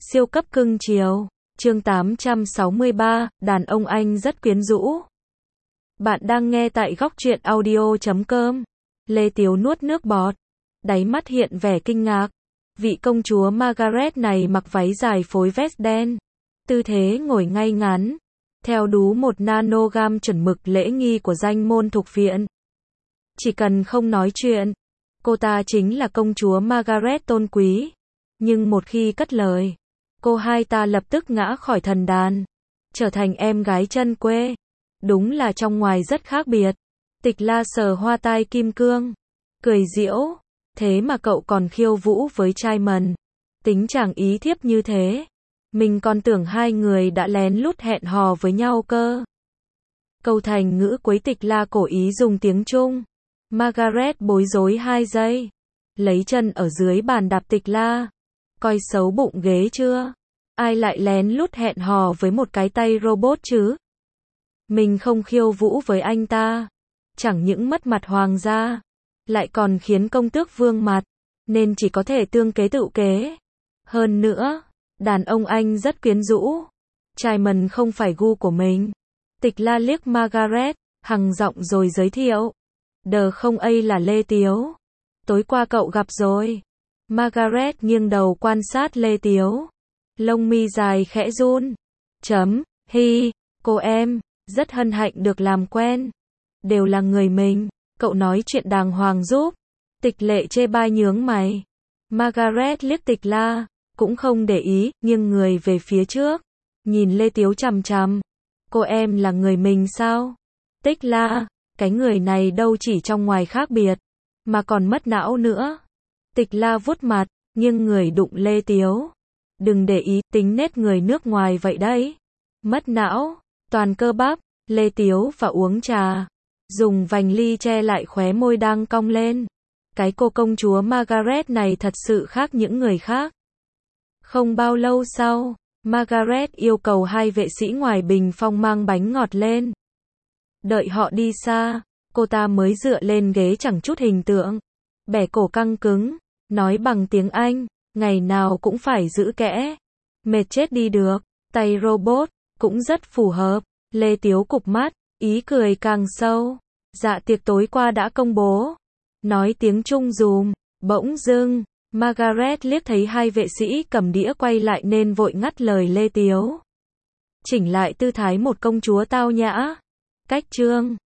Siêu cấp cưng chiều. Chương 863, đàn ông Anh rất quyến rũ. Bạn đang nghe tại góc truyện audio.com. Lê Tiếu nuốt nước bọt, đáy mắt hiện vẻ kinh ngạc. Vị công chúa Margaret này mặc váy dài phối vest đen, tư thế ngồi ngay ngắn, theo đúng một nanogram chuẩn mực lễ nghi của danh môn thục viện. Chỉ cần không nói chuyện, cô ta chính là công chúa Margaret tôn quý. Nhưng một khi cất lời, cô hai ta lập tức ngã khỏi thần đàn, trở thành em gái chân quê. Đúng là trong ngoài rất khác biệt. Tịch La sờ hoa tai kim cương, cười giễu. Thế mà cậu còn khiêu vũ với trai mần. Tính chàng ý thiếp như thế, mình còn tưởng hai người đã lén lút hẹn hò với nhau cơ. Câu thành ngữ cuối Tịch La cố ý dùng tiếng Trung. Margaret bối rối 2 giây, lấy chân ở dưới bàn đạp Tịch La. Coi xấu bụng ghế chưa? Ai lại lén lút hẹn hò với một cái tay robot chứ? Mình không khiêu vũ với anh ta, chẳng những mất mặt hoàng gia, lại còn khiến công tước vương mặt, nên chỉ có thể tương kế tự kế. Hơn nữa, đàn ông Anh rất quyến rũ, trai mần không phải gu của mình. Tịch La liếc Margaret, hằng giọng rồi giới thiệu. Đờ không ấy là Lê Tiếu. Tối qua cậu gặp rồi. Margaret nghiêng đầu quan sát Lê Tiếu. Lông mi dài khẽ run. Hi, cô em, rất hân hạnh được làm quen. Đều là người mình, cậu nói chuyện đàng hoàng giúp. Tịch Lệ chê bai nhướng mày. Margaret liếc Tịch La, cũng không để ý, nghiêng người về phía trước, nhìn Lê Tiếu chằm chằm. Cô em là người mình sao? Tịch La, cái người này đâu chỉ trong ngoài khác biệt, mà còn mất não nữa. Tịch La vuốt mặt, nghiêng người đụng Lê Tiếu. Đừng để ý, tính nết người nước ngoài vậy đấy. Mất não, toàn cơ bắp. Lê Tiếu và uống trà, dùng vành ly che lại khóe môi đang cong lên. Cái cô công chúa Margaret này thật sự khác những người khác. Không bao lâu sau, Margaret yêu cầu hai vệ sĩ ngoài bình phong mang bánh ngọt lên. Đợi họ đi xa, cô ta mới dựa lên ghế chẳng chút hình tượng, bẻ cổ căng cứng, nói bằng tiếng Anh, ngày nào cũng phải giữ kẽ. Mệt chết đi được, tay robot, cũng rất phù hợp. Lê Tiếu cụp mắt, ý cười càng sâu. Dạ tiệc tối qua đã công bố. Nói tiếng Trung dùm. Bỗng dưng, Margaret liếc thấy hai vệ sĩ cầm đĩa quay lại nên vội ngắt lời Lê Tiếu. Chỉnh lại tư thái một công chúa tao nhã. Cách trương.